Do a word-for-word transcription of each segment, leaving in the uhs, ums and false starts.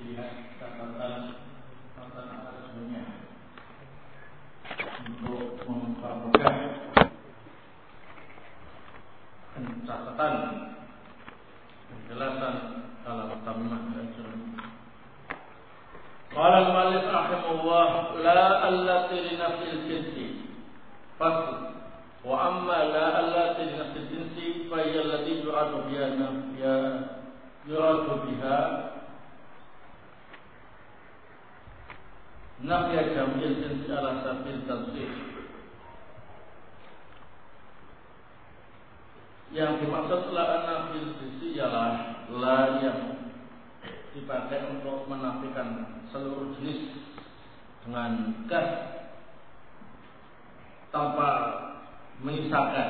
dilihat catatan catatan atasnya untuk mempermudah pencatatan penjelasan kalam tammah dan sunnah. Qala al-mu'allif rahimahullah la allati li nafsil jinsi fasl wa amma la allati li nafsil jinsi fa hiya allati yuradu biha ya yuradu biha nafya jamil jinsi ala sabil tansih. Yang dimaksud la nafil jinsi ialah la yang dipakai untuk menafikan seluruh jenis dengan gas tanpa menyisakan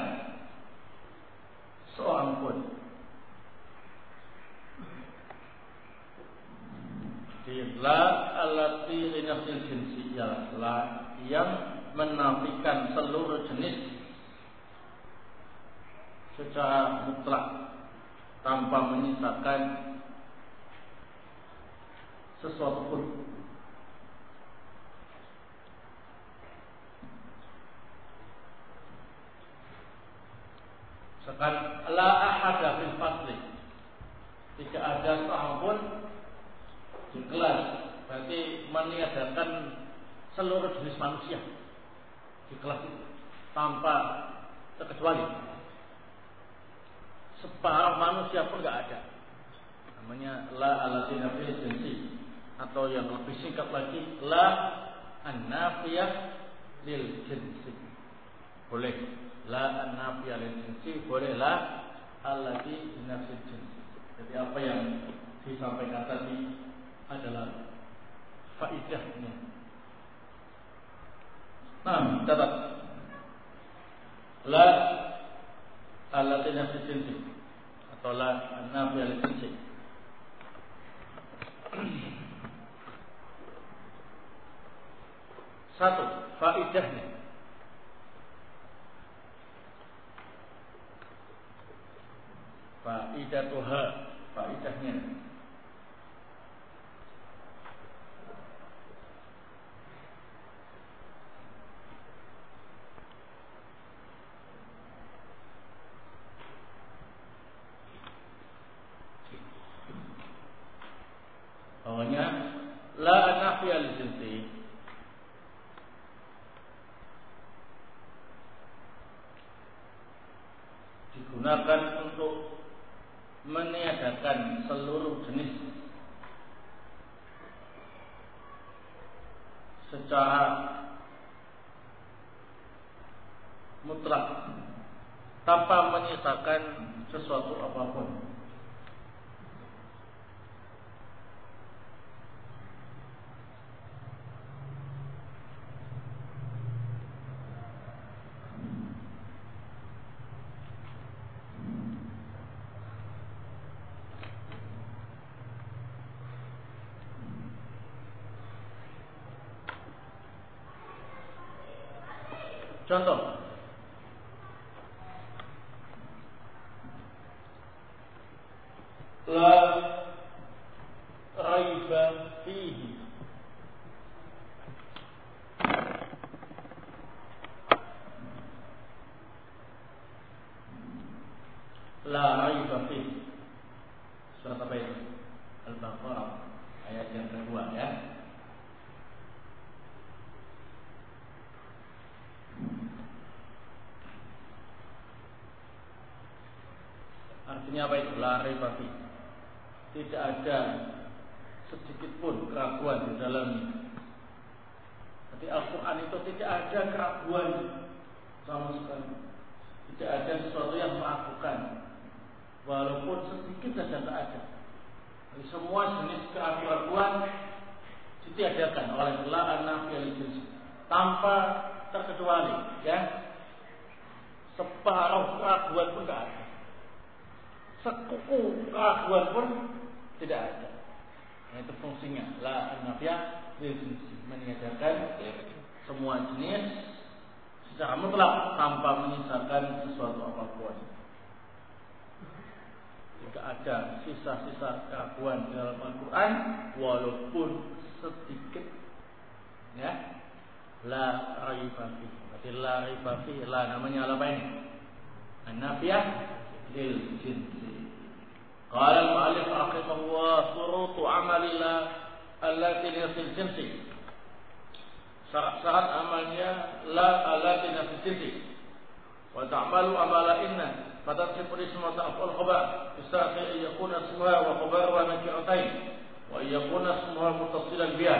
seorang pun. Di la allati li nafsil jinsi ialah la yang menafikan seluruh jenis secara mutlak tanpa menyisakan sesuatu pun. Sekarang la ahada fil fasli, tidak ada seorang pun di kelas, berarti meniadakan seluruh jenis manusia di kelas itu tanpa terkecuali. Separuh manusia pun enggak ada. Namanya la allati nafil jinsi, atau yang lebih singkat lagi la an-nafiyah lil jinsi. Boleh la an-nafiyah lil jinsi, boleh la allati nafil jinsi. Jadi apa yang disampaikan tadi adalah faidahnya. Nah, catat la allati nafil jinsi atau la an-nafiyah lil jinsi. Satu, faidahnya. Faidatuha, faidahnya. Pokoknya la nafiyah lil jinsi digunakan untuk meniadakan seluruh jenis secara mutlak tanpa menyisakan sesuatu apapun. Contoh, la raiba fihi, la raiba fihi. Surat apa itu? Al-Baqarah ayat yang kedua ya. Artinya apa itu? La raiba fi. Tidak ada sedikit pun keraguan di dalamnya. Jadi Al-Quran itu tidak ada keraguan sama sekali. Tidak ada sesuatu yang meragukan, walaupun sedikit saja tak ada. Jadi semua jenis keraguan ditiadakan oleh la an-nafiyah lil jinsi tanpa terkecuali, ya. Separuh keraguan pun tidak ada. Sekuku keraguan pun tidak ada. Nah, itu fungsinya la an-nafiyah lil jinsi, meniadakan semua jenis secara mutlak tanpa menyisakan sesuatu apapun. Jika ada sisa-sisa keraguan di dalam Al-Quran, walaupun sedikit, ya, la raiba fi. Berarti la raiba fi, la namanya apa ini? An-nafiyah lil jinsi. Qala al-mu'allif rahimahullah surutu amalillah allati fil jinsi. Syarat-syarat amalnya la allati fil jinsi. Wa ta'malu amala inna فتنصب الاسم وتعطل الخبر يستحق أن يكون اسمها وخبرها نكرتين وأن يكون اسمها متصلا بها.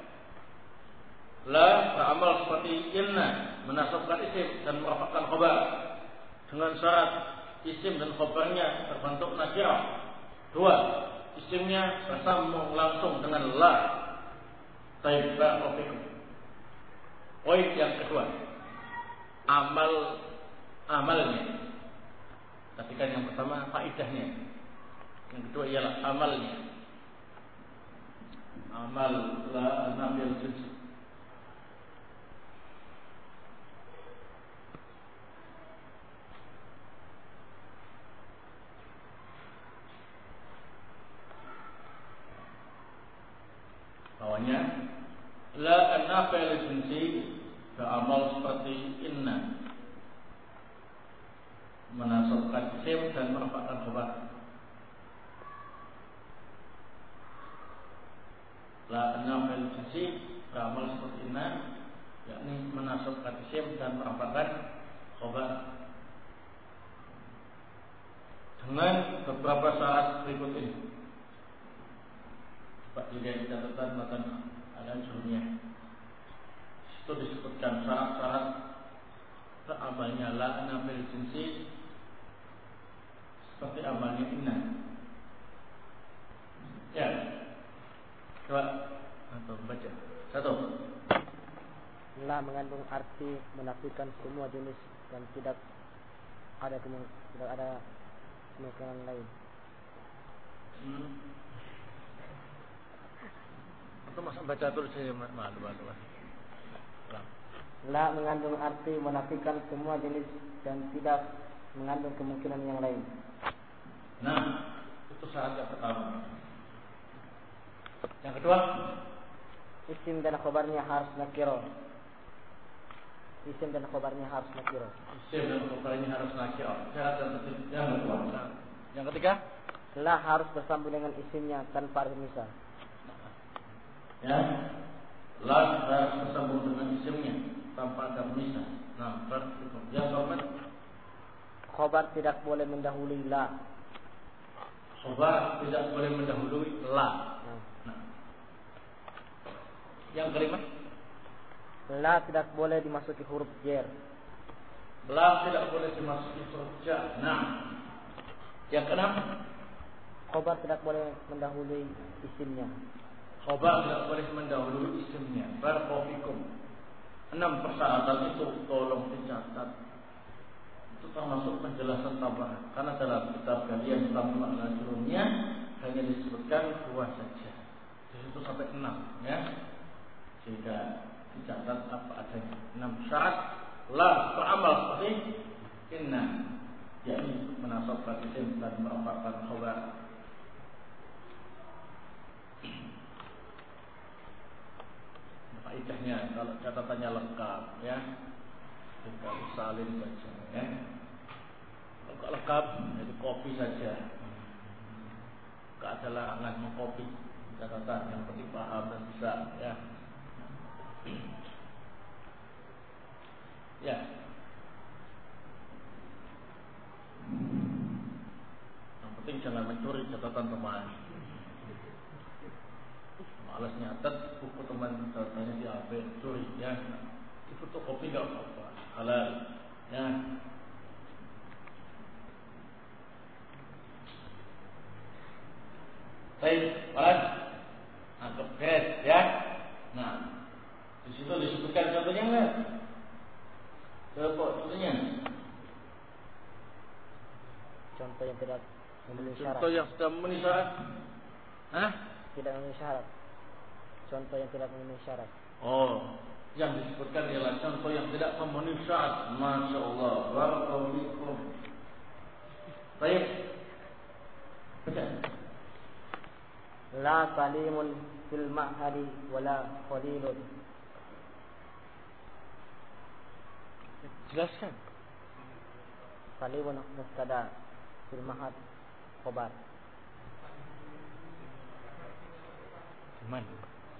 La beramal seperti inna, menasabkan isim dan merafakkan khabar dengan syarat isim dan khabarnya berbentuk nakirah. Dua, isimnya bersambung langsung dengan la. Taib barakallahu. Poin yang kedua, amal amalnya. Tapi kan yang pertama faidahnya, yang kedua ialah amalnya. Amal la nafil jinsi. Bawahnya la nafil jinsi beramal seperti inna, menasabkan isim dan merafakkan khabar. La nafil jinsi beramal seperti inna, yakni menasabkan isim dan merafakkan khabar dengan beberapa syarat berikut ini. Coba dilihat catatan matan al-Ajuriyah. Itu disebutkan syarat-syarat amalnya la nafil jinsi seperti amalnya inna. Ya, coba atau baca satu. La mengandung arti menafikan semua jenis dan tidak ada kemung- tidak ada kemungkinan lain. Hmm. Atau masa baca tulisnya malu malu. La mengandung arti menafikan semua jenis dan tidak mengandung kemungkinan yang lain. Nah, itu syarat yang pertama. Yang kedua, isim dan khabarnya harus nakiro. Isim dan khabarnya harus nakiro. Isim dan khabarnya harus nakiro. Syarat yang ketiga. Yang kedua. Nah, yang ketiga, la harus bersambung dengan isimnya tanpa ada misal. Ya, la harus bersambung dengan isimnya tanpa ada misal. Nah, berikut. Yang keempat, khabar tidak boleh mendahului la. Khabar tidak boleh mendahului la. Nah. Yang kelima, la tidak boleh dimasuki huruf jar. La tidak boleh dimasuki huruf jar. Nah. Yang keenam, khabar tidak boleh mendahului isimnya. Khabar tidak boleh mendahului isimnya. Barakallahu. Enam persyaratan itu tolong dicatat. Itu termasuk penjelasan tambahan. Karena dalam kitab kalian tentang makna jurumnya hanya disebutkan dua saja. Di situ sampai enam, ya. Sehingga dicatat apa adanya. Enam syarat la beramal seperti inna, yakni menasabkan isim dan merafakkan khabar. Faedahnya kalau catatannya lengkap, ya. Tinggal salin saja, ya. Kalau lengkap, jadi kopi saja. Tidak ada larangan mengkopi catatan, yang penting paham dan bisa, ya. Ya. Yang penting jangan mencuri catatan teman. Malas nyatet buku teman, catatannya diambil, curi, ya. Fotokopi enggak apa-apa, halal, ya. Baik, balas, anggap beres, ya. Nah, di situ disebutkan contohnya enggak? Coba contohnya. Contoh yang tidak memenuhi syarat. Contoh yang sudah memenuhi syarat. Hah? Tidak memenuhi syarat. Contoh yang tidak memenuhi syarat. Oh, yang disebutkan ialah contoh yang tidak memenuhi syarat. Masya Allah. Barakallahu fikum. Baik. La salimun fil ma'hadi wala khalilun. Jelaskan. Salimun mubtada, fil ma'had khabar. Gimana?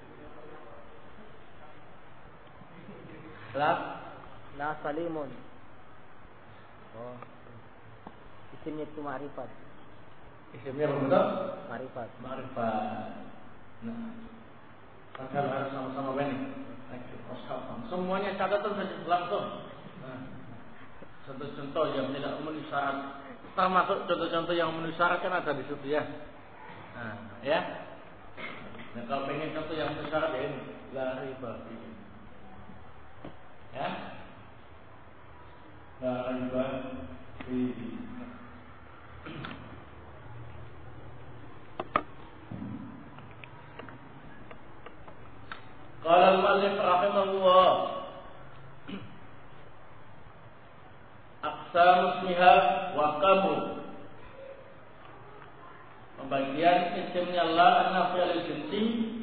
La la salimun. Oh. Isimnya itu ma'rifat. Isimnya berbentuk Ma'rifat. Ma'rifat. Nah, maka harus sama-sama benar. Semuanya catatan saja langsung. Nah, contoh-contoh yang tidak memenuhi syarat, termasuk contoh-contoh yang memenuhi syarat kan ada di situ ya. Nah, ya. Nah, kalau pengen contoh yang memenuhi syarat ya ini, la riba fihi. Ya. La riba fihi. Qala al-mu'allif rahimahullah, aqsam ismiha wa qamu. Pembagian isimnya Allah an-nafi al-jinsi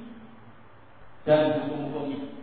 dan hukum-hukumnya.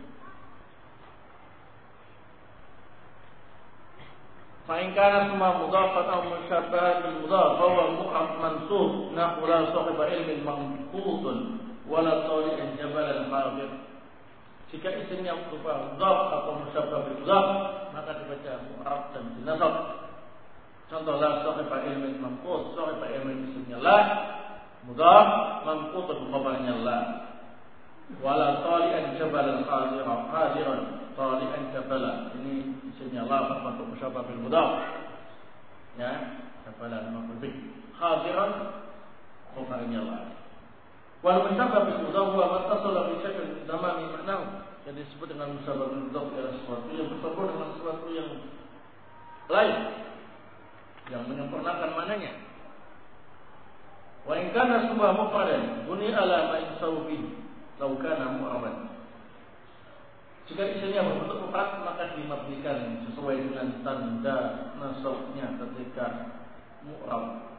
Fa in kana semua mudhafan aw musyabbah bil mudhaf fa huwa mu'rab mansub nahwu la sahiba ilmin manqutun wala tali'an jabalan khabir. Jika isimnya berupa mudhaf atau musyabbah bil mudhaf, maka dibaca mu'rab dan dinasab. Contoh la sahiba ilmin manqut, sahiba ilmin isimnya la, mudhaf, manqutun khabarnya la. Wala tali'an jabalan khadiran, khadiran tali'an jabalan. Ini isimnya la berbentuk musyabbah bil mudhaf. Ya, jabalan maf'ul bih. Khadiran khabarnya la. Wal musyabbah bil mudhaf huwa mattasala bi syai'in zamani ma'nahu. Yang disebut dengan musyabbah bil mudhaf adalah sesuatu yang bersambung dengan sesuatu yang lain yang menyempurnakan maknanya. Wa in kana sebuah mufradan buni ala ma yusawu bihi law kana mu'raban. Jika isimnya berbentuk mufrad maka dimabnikan sesuai dengan tanda nasabnya ketika mu'rab.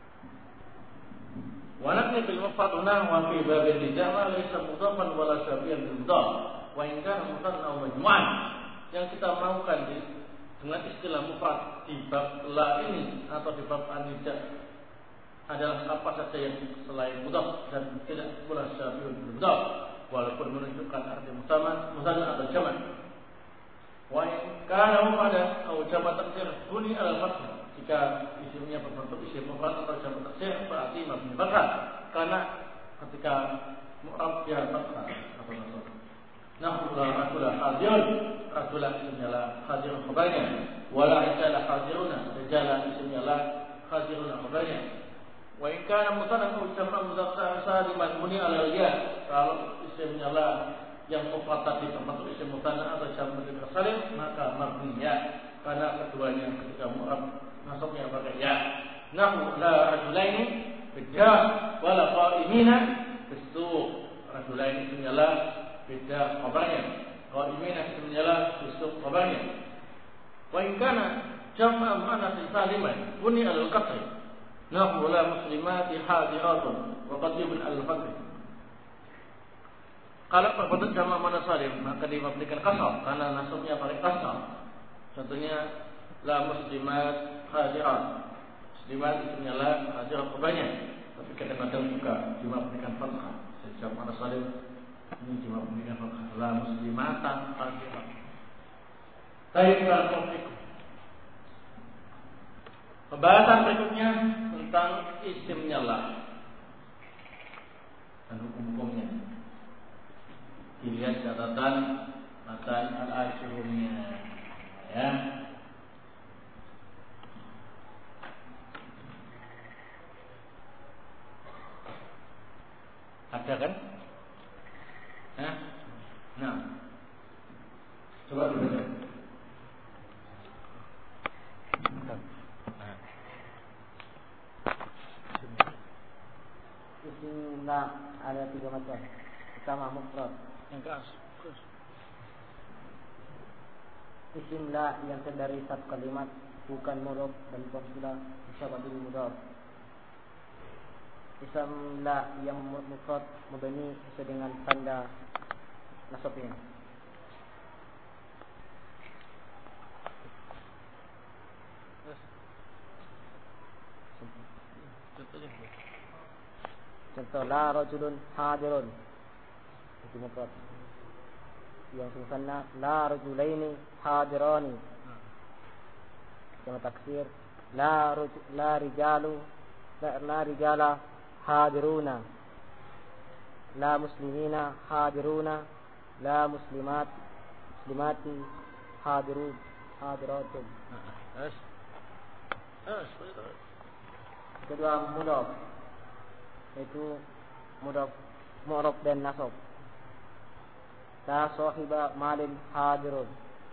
Wa nakni bil mufrad huna wa fi babil nizama laysa mudhafan wala syabihan bil mudhaf wa in kana mudhafan aw majmu'an. Yang kita maukan di, dengan istilah mufrad di bab la ini atau di bab an-nida adalah apa saja yang selain mudhaf dan tidak pula syabihan bil mudhaf walaupun menunjukkan arti musamma, musanna atau jamak. Wa in kana mufrad aw jamak taksir buni ala fath. Jika isimnya berbentuk isim mufrad atau jamak taksir berarti mabni fathah karena ketika mu'rab ya fathah atau nasab. Nahwu la rajula hadirun, rajulan isimnya la, hadirun khabarnya. Wala rijala hadiruna, rijala isimnya la, hadiruna khabarnya. Wa in kana musanna aw jamak mudzakkar saliman muni ala ya. Kalau isimnya la yang mufrad tadi berbentuk isim musanna atau jamak mudzakkar salim maka mabni ya karena keduanya ketika mu'rab nasabnya pakai ya. Nahu la rajulaini bidda wala qaimina bisuq. Rajulaini ismnya la, bidda khabarnya. Qaimina ismnya la, bisuq khabarnya. Wa in kana jam'a muannas saliman buni al-qasr. Nahu la muslimati hadiratun wa qad yubn al-fath. Kalau berbentuk jamak muannas salim maka dimabnikan kasar karena nasabnya pakai kasar. Contohnya la muslimat hadirat. Muslimat ismnya la, hadirat khabarnya. Tapi kadang-kadang juga dimabnikan fathah. Sejak mana salim ini dimabnikan fathah. La muslimatan hadirat. Baik, barakallahu. Pembahasan berikutnya tentang isimnya la dan hukum-hukumnya. Dilihat catatan matan al-ashurumnya. Ya. Ada kan? Nah, nah, coba dibaca. Isim la ada tiga macam. Pertama mufrad. Yang keras. Isim la yang terdiri satu kalimat bukan mudhaf dan bukan pula musyabbah bil mudhaf. Isim la yang mufrad mabni sesuai dengan tanda nasabnya. Contohnya. Contoh la rajulun hadirun. Itu mufrad. Yang musanna la rajulaini hadirani. Yang taksir la ruj, la rijalu la, la rijala hadiruna. La muslimina hadiruna. La muslimat muslimati hadirun hadiratun. As. As. Kedua mudhaf, yaitu mudhaf mu'rab dan nasab. La sahiba malin hadirun.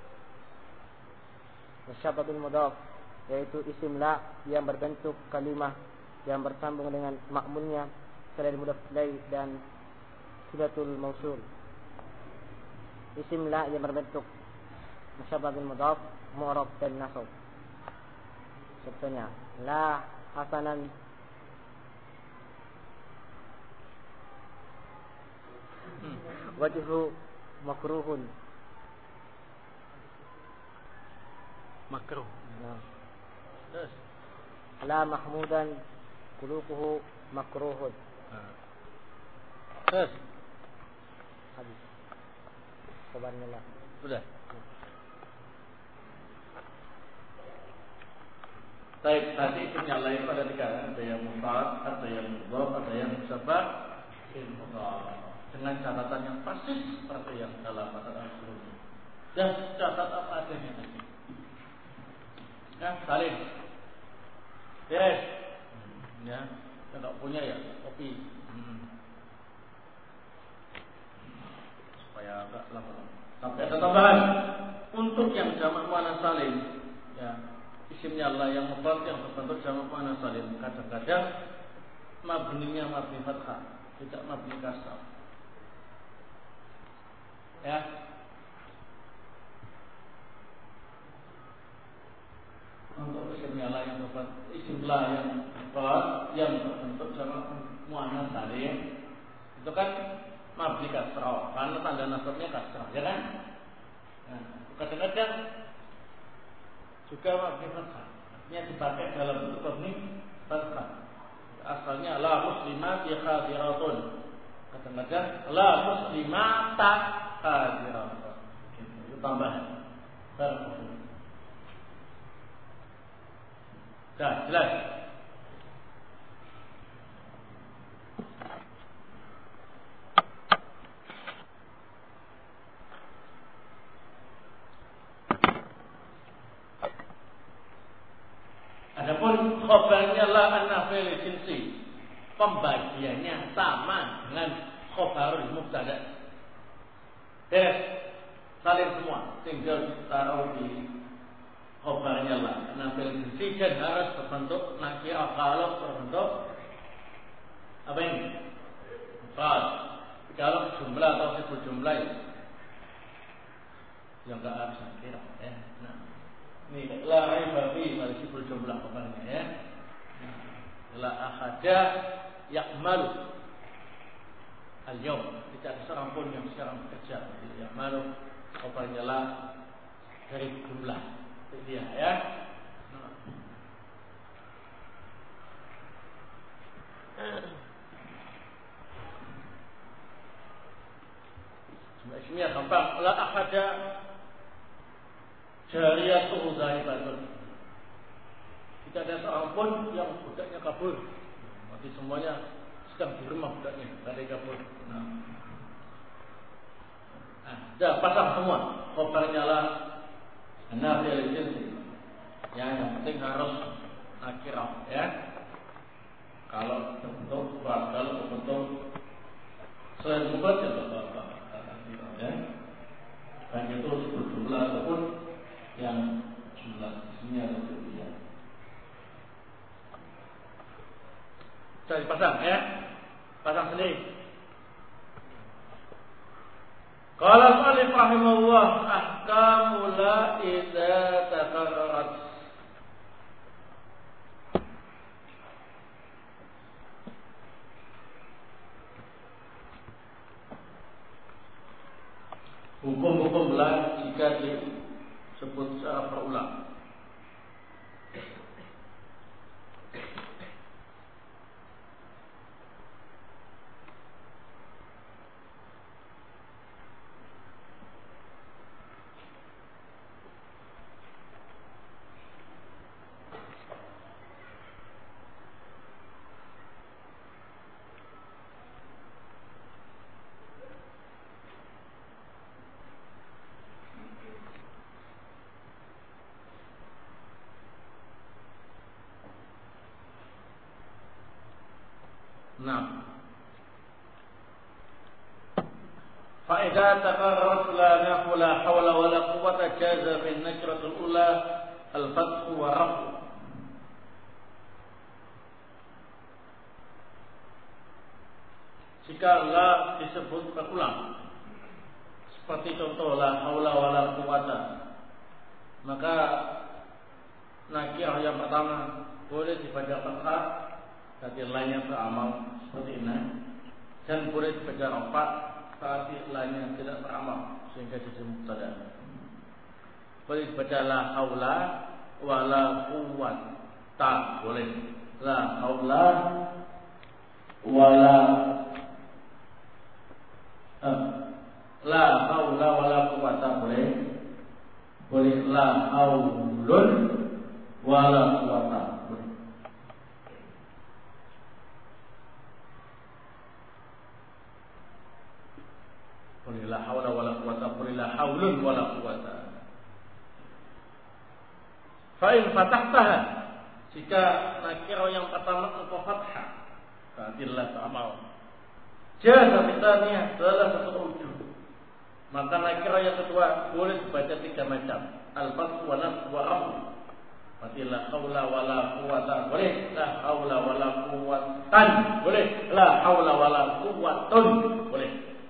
Musyabah bil mudhaf, yaitu isim la yang berbentuk kalimah yang bersambung dengan ma'mulnya selain mudhaf ilaih dan silatul mausul. Isim la yang berbentuk musyabah bil mudhaf, mu'rab dan nasab. Contohnya la hasanan hmm. wajhu makruhun. Makruh. Nah. Yes. La mahmudan khuluquhu makruhun. Yes. Habis. Kabarnya la. Sudah. Baik, tadi isimnya la itu ada tiga, ada yang mufrad, ada yang mudhaf, ada yang musyabah bil mudhaf. Dengan catatan yang persis seperti yang dalam materi sebelumnya. Dan catat apa adanya tadi. Ya, salin. Yes. Ya, kalau punya ya, kopi. Hmm. Supaya agak lama. Sampai ada tambahan untuk yang jamak muannas salim. Ya. Isimnya Allah yang mufrad yang berbentuk jamak muannas salim. Kadang-kadang mabninya mabni fathah, tidak mabni kasrah. Ya. Untuk isimnya Allah yang berbentuk isim la yang mufrad yang berbentuk jamak muannas salim itu kan mabni kasrah karena tanda nasabnya kasrah, ya kan? Nah, kadang-kadang juga mabni fathah. Artinya dipakai dalam bentuk mabni fathah. Asalnya la muslimat ya hadiratun. Kadang-kadang la muslimata hadiratun. Itu tambahan. Terus. Dah, jelas. Adapun khobarnya la an-nafil jinsi, pembagiannya sama dengan khobarul mubtada. Beres, saling semua, tinggal ditaruh di khobarnya la an-nafil jinsi dan harus berbentuk nakirah. Kalau berbentuk apa ini? Mufrad. Kalau jumlah atau sifat jumlah ya, yang enggak harus nakirah ya. Nah. Ini la raiba fi pada sifat jumlah kemarin ya. La ahada ya'malu al-yawm. Tidak ada seorang pun yang sekarang bekerja. Ya'malu khabarnya la dari jumlah. Itu dia ya. Cuma isinya gampang. La ahada jariyatuhu zahibatun. Tidak ada seorang pun yang budaknya kabur. Berarti semuanya sedang di rumah budaknya, tidak ada kabur. Nah, nah dah pasang semua. Khobarnya lah nafil jinsi. Ya, yang penting harus nakirah ya. Kalau terbentuk mufrad, kalau terbentuk selain mufrad ya apa-apa. Ya. Baik itu disebut jumlah ataupun yang jumlah isinya atau jumlah. Saya pasang ya, pasang sendiri. Qala al-mu'allif rahimahullah ahkamu la idza takarrarat. hukum-hukum la jika disebut secara berulang. Nah, faedah takarrat la nafu la hawla wa la quwwata jaza min najratul ula al-fathu wa rafu. Jika la disebut berulang, seperti contoh la hawla wa la quwwata, maka nakirah yang pertama boleh dibaca fathah, berarti lainnya beramal seperti ini, dan boleh dibaca rafa berarti lainnya tidak beramal sehingga jadi mubtada. Boleh dibaca la haula wala quwwata, boleh la haula wala eh, la haula wala quwwata, boleh boleh la haulun wala quwwata. Boleh la haula wala quwwata, boleh la haulun wala quwwata. Fa in fatahtaha, jika nakirah yang pertama engkau fathah, berarti la ta'amal. Jaza fitaniyah adalah satu wujud. Maka nakirah yang kedua boleh dibaca tiga macam, al-fathu wa nasb wa rafu. Berarti la haula wala quwwata, boleh la haula wala quwwatan, boleh la haula wala quwwatun, boleh.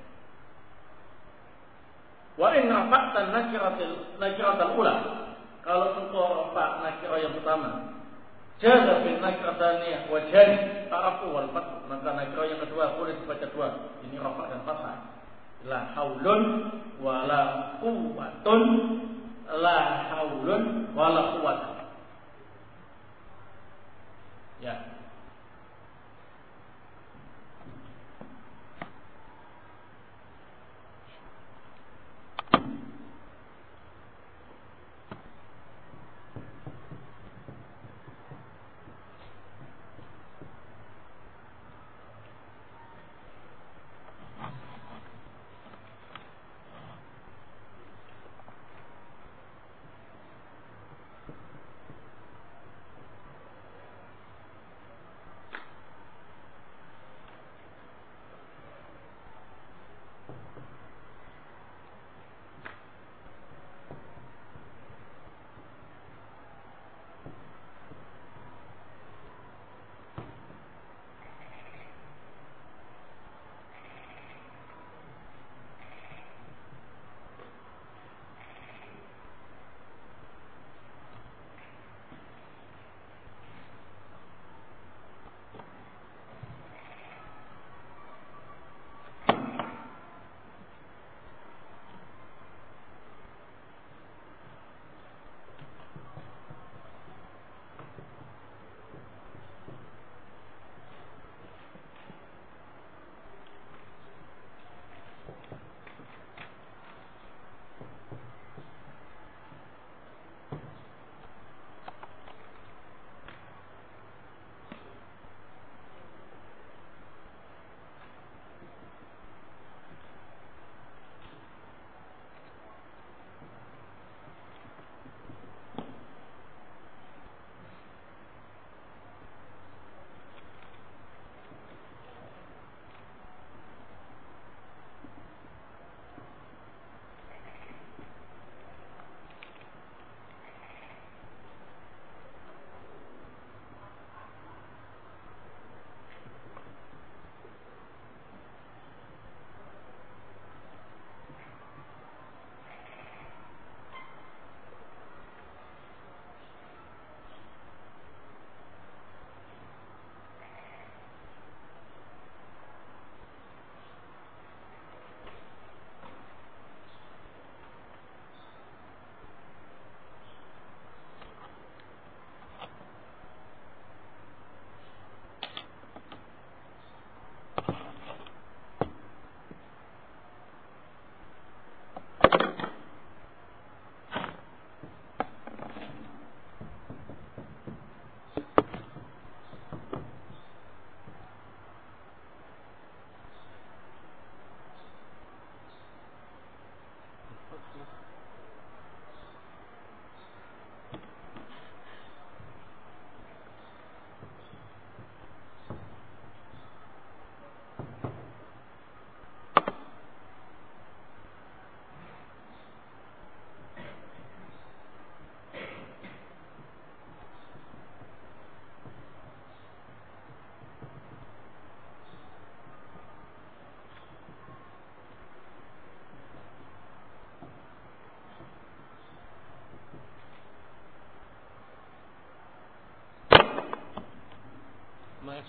Wa in rafa'tan nakiratil nakiratul ula, kalau engkau rafa' nakirah yang pertama, jaza bin nakirataniyah wa jari ta'rafu wal fathu, maka nakirah yang kedua boleh dibaca dua, ini rafa' dan fathah. La haulun wala quwwatun, la haulun wala quwwatun. Ya.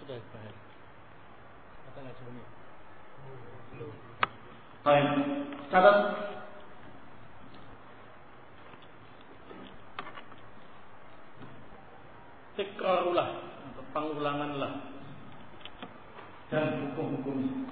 sudah bahas. Kata nggak sebenarnya. Baik, catat. Tikrarulah atau pengulanganlah dan hukum-hukumnya.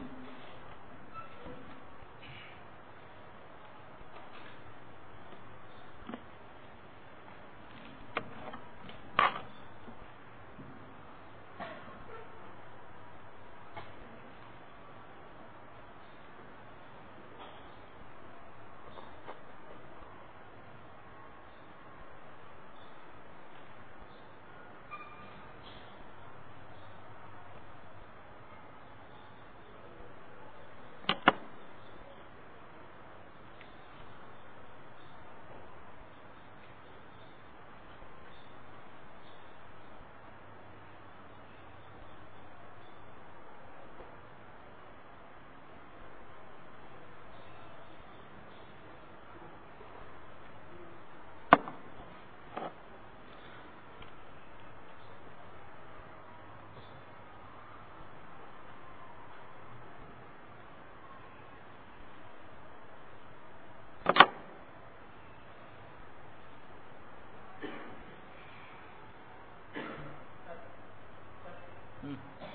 Hmm.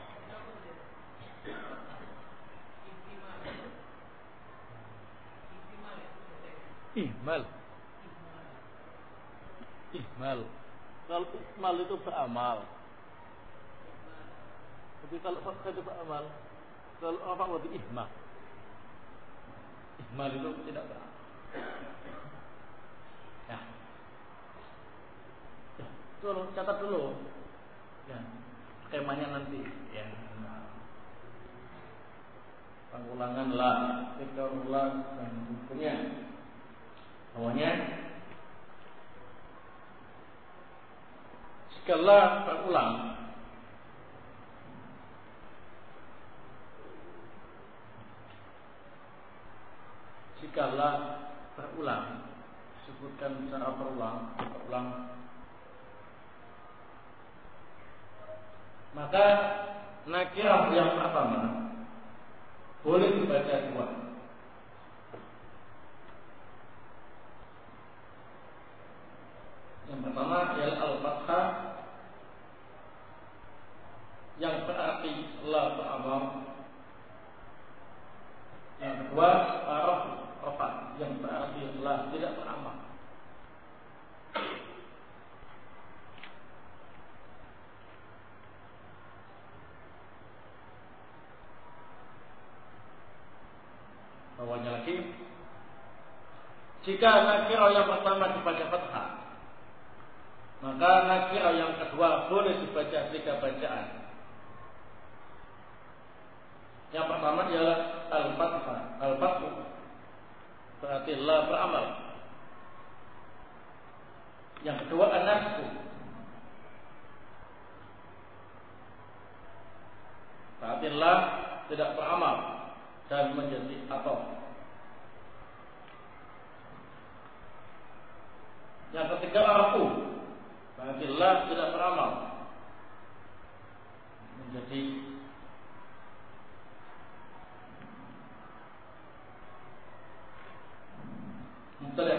Ihmal. Ihmal. Kalau ihmal itu beramal. Tapi kalau fakta itu beramal. Kalau apa berarti ihmal. Ihmal itu tidak beramal. Ya. Ya, tolong catat dulu. Ya. Skemanya nanti ya. Pengulangan la, tikrarullah dan hukumnya. Awalnya jikalau berulang jikalau berulang sebutkan secara berulang berulang maka nakirah yang pertama boleh dibaca dua. Yang pertama ialah al-fathah yang berarti la beramal. Yang kedua araf rafa yang berarti la tidak beramal. Bawahnya lagi, jika nakirah yang pertama dibaca fathah, maka nakirah yang kedua boleh dibaca tiga bacaan. Yang pertama ialah al-fathah, al-fathu berarti la beramal. Yang kedua an-nasbu berarti la tidak beramal dan menjadi atau. Yang ketiga arafu berarti la tidak beramal menjadi mubtada.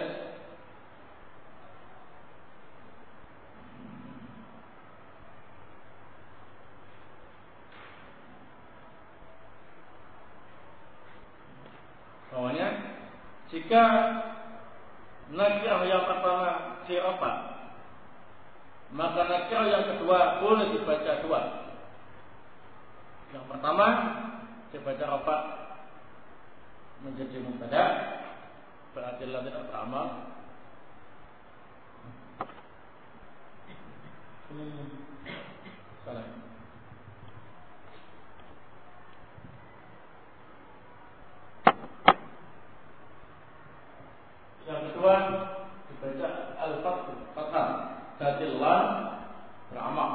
Bawahnya, jika nakirah yang pertama sirafah, maka nakirah yang kedua boleh dibaca dua. Yang pertama dibaca rafa menjadi mubtada, berarti la tidak beramal. Hmm. Salah. Yang kedua dibaca al-fathu fathah, berarti la beramal.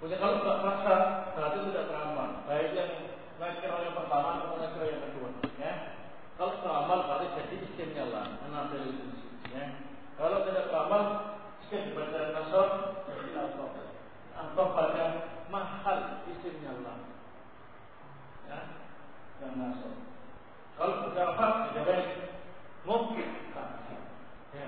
Punya kalau nggak paksa, berarti tidak beramal. Baik yang nakirah yang pertama atau nakirah yang kedua. Ya. Kalau beramal berarti jadi isimnya lah, menambil isim. Ya. Kalau tidak beramal, jika dibaca nasab jadi atau atau pada mahal isimnya lah. Ya. Dan nasab. Kalau sudah apa? Jadi mungkin tak. Ya.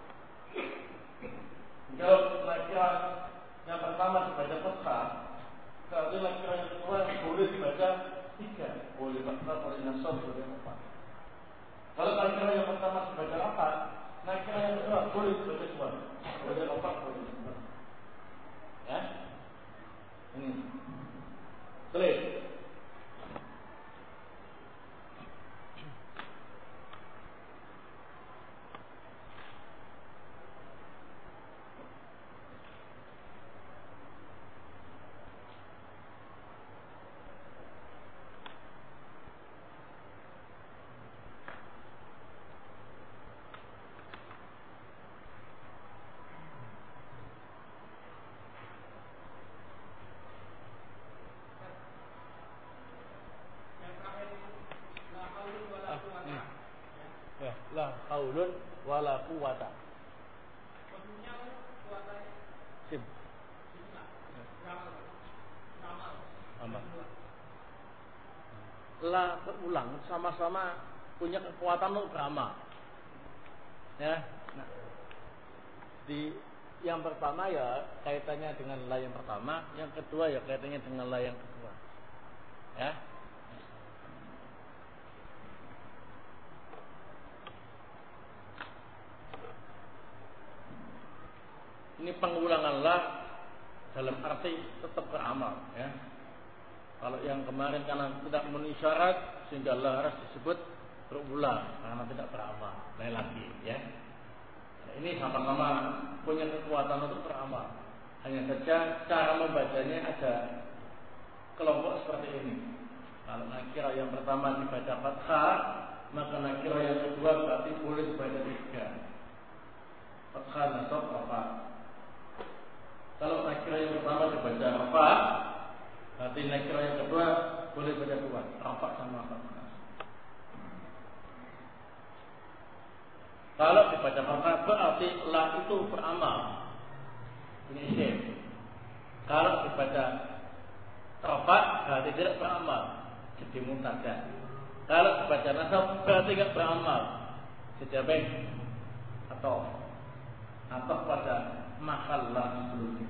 Kalau nakirah yang pertama dibaca fathah, berarti nakirah yang kedua boleh dibaca tiga, boleh fathah, boleh nasab, boleh apa. Kalau nakirah yang pertama dibaca empat, nakirah yang kedua boleh dibaca dua, boleh empat, boleh dua. Ya, ini clear. La haulun wala quwata. Sim. Aman. La berulang sama-sama punya kekuatan untuk beramal. Ya. Nah, di yang pertama ya kaitannya dengan la yang pertama, yang kedua ya kaitannya dengan la yang kedua. Ya. Ini pengulangan la dalam arti tetap beramal, ya. Kalau yang kemarin karena tidak memenuhi syarat sehingga la harus disebut berulang karena tidak beramal, lain lagi, ya. Nah, ini sama-sama punya kekuatan untuk beramal. Hanya saja cara membacanya ada kelompok seperti ini. Kalau nakirah yang pertama dibaca fathah, maka nakirah yang kedua berarti boleh dibaca tiga. Fathah, nasab, rafa. Kalau nakirah yang pertama dibaca rafa, berarti nakirah yang kedua boleh baca dua, rafa sama fathah. Kalau dibaca fathah berarti la itu beramal, punya isim. Kalau dibaca rafa berarti tidak beramal, jadi mubtada. Kalau dibaca nasab berarti tidak beramal, jadi apa? Atau atau pada mahallah sebelumnya.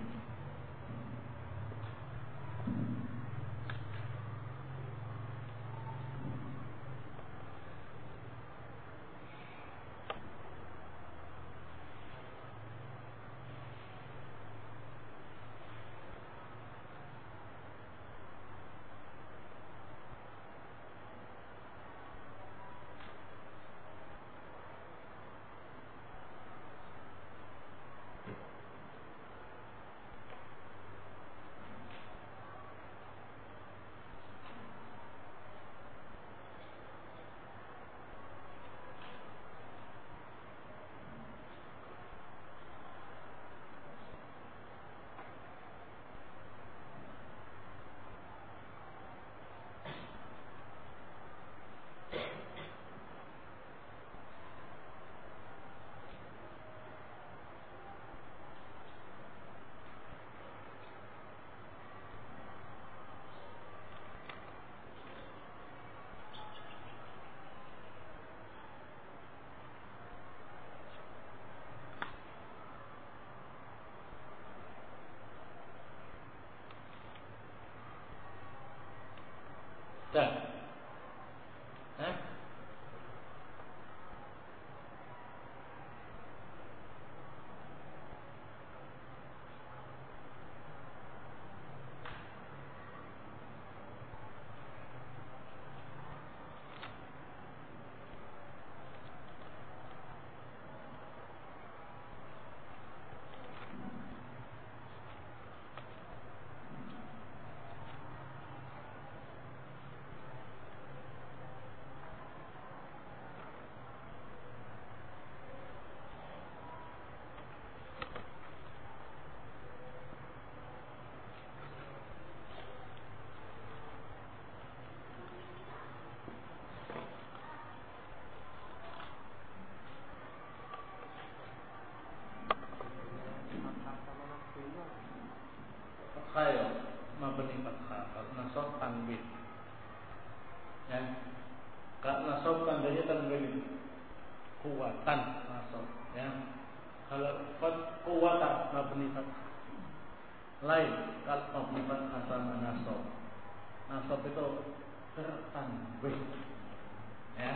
Kak nasab tandanya tanwin kuwatan nasab ya. Kalau kuwatan mabni fathah. Lain kalau mabni fathah sama nasab. Nasab itu tertanwin ya.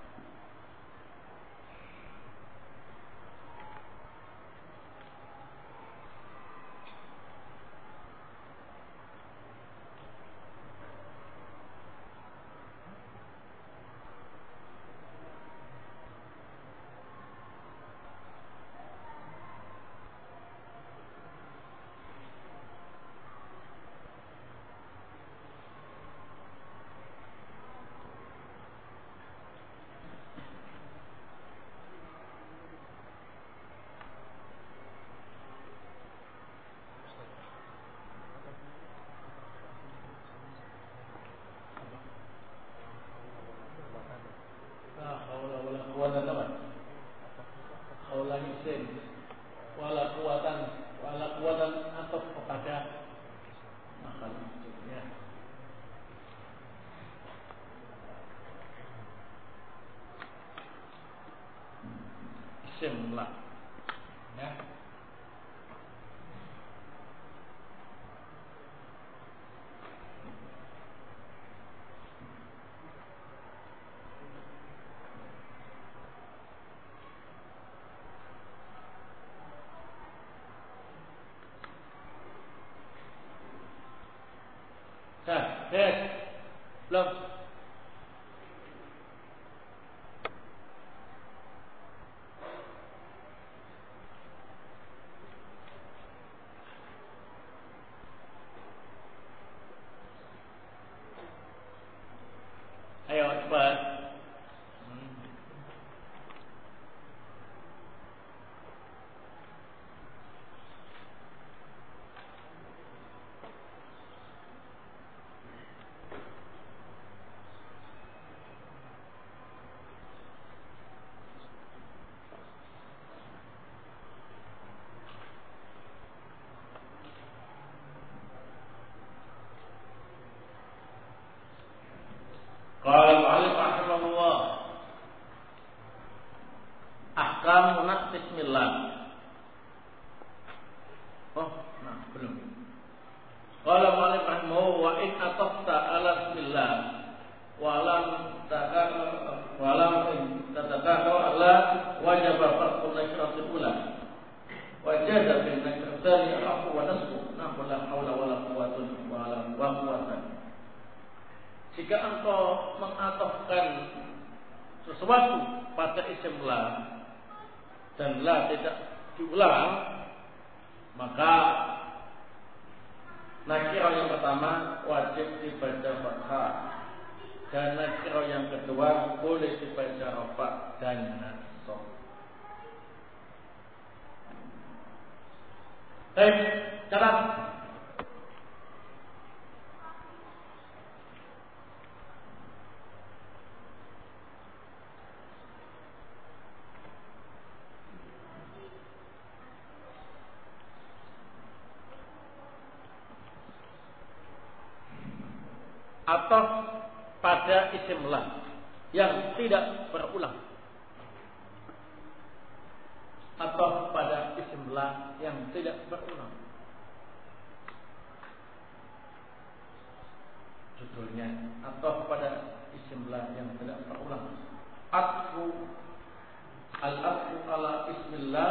Isim la ya. Dah, yes. Belum. Ayo cepat. Hmm. Qala al-mu'allif rahimahullah ahkam munat bismillah. Oh, nah belum. Qala al-mu'allif rahimahullah wa in atafta ala bismillah wa lam takar wa lam tatakar ala wajib farqul nasyratul ula wajada bil nasyratani al-afu wa nasbu nah wala haula wala quwwata wala quwwata. Jika engkau mengatofkan sesuatu pada isim la dan la tidak diulang, maka nakirah yang pertama wajib dibaca fathah dan nakirah yang kedua boleh dibaca rafa dan nasab. Baik, catat. Atau pada isim la yang tidak berulang, atau pada isim la yang tidak berulang. Judulnya atau pada isim la yang tidak berulang. Atfu al-atfu ala ismillah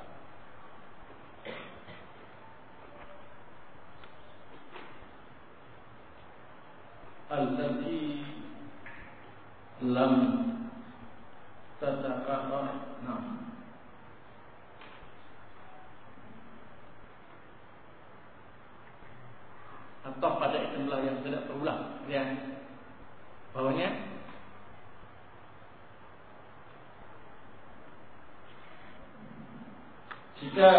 allati lam tatakarrar. Nah, atau pada istilah yang tidak berulang, ya. Bawahnya jika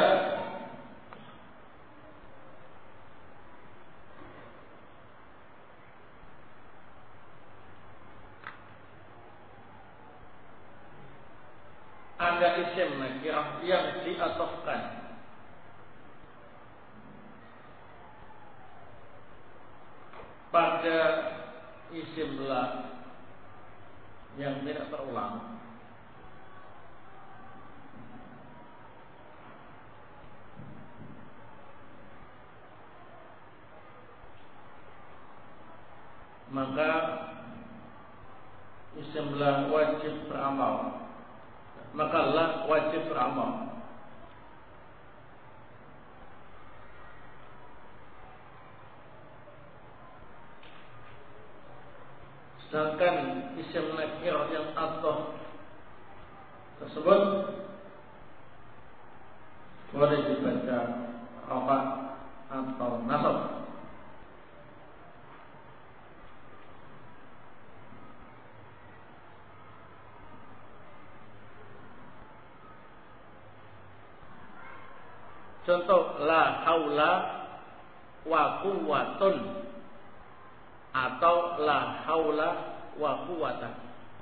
ada isim nakirah yang diatofkan pada isim la yang tidak terulang, maka isimlah wajib beramal. Maka lah wajib beramal. Sedangkan isim nakirah yang atau tersebut boleh dibaca rafa atau nasab. Contoh la haula wa quwwatun atau la haula wa quwwatan.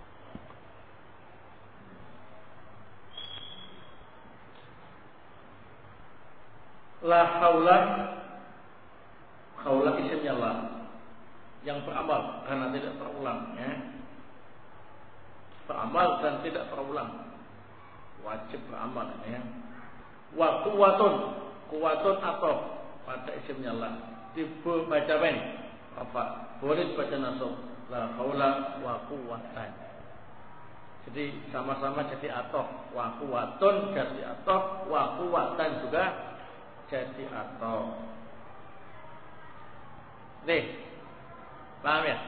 La haula, haula isimnya la yang beramal karena tidak terulang, ya. Beramal dan tidak terulang, wajib beramal, ya. Wa quwwatun, quwwatun atau pada isimnya la dibaca pen apa? Boleh baca nasab, la haula wa quwwatan. Jadi sama-sama jadi atof, wa quwwatun jadi atof, wa quwwatan juga jadi atof. Nih, paham ya?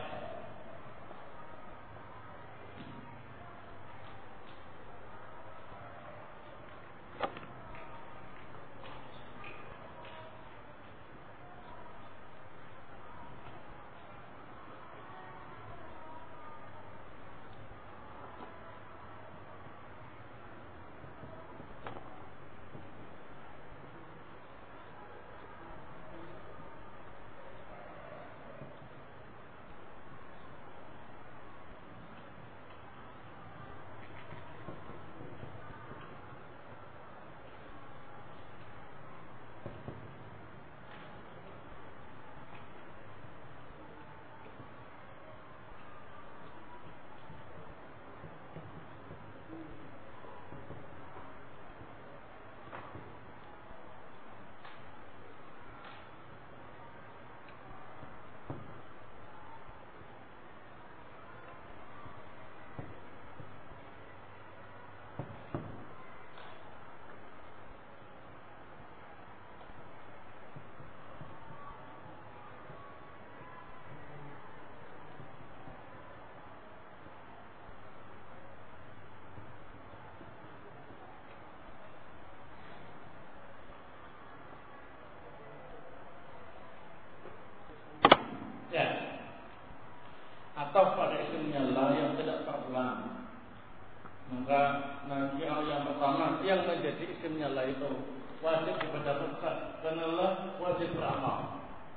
Atau pada isimnya la yang tidak terulang, maka nakirah yang pertama yang menjadi isimnya la itu wajib dibaca rukhsah karena la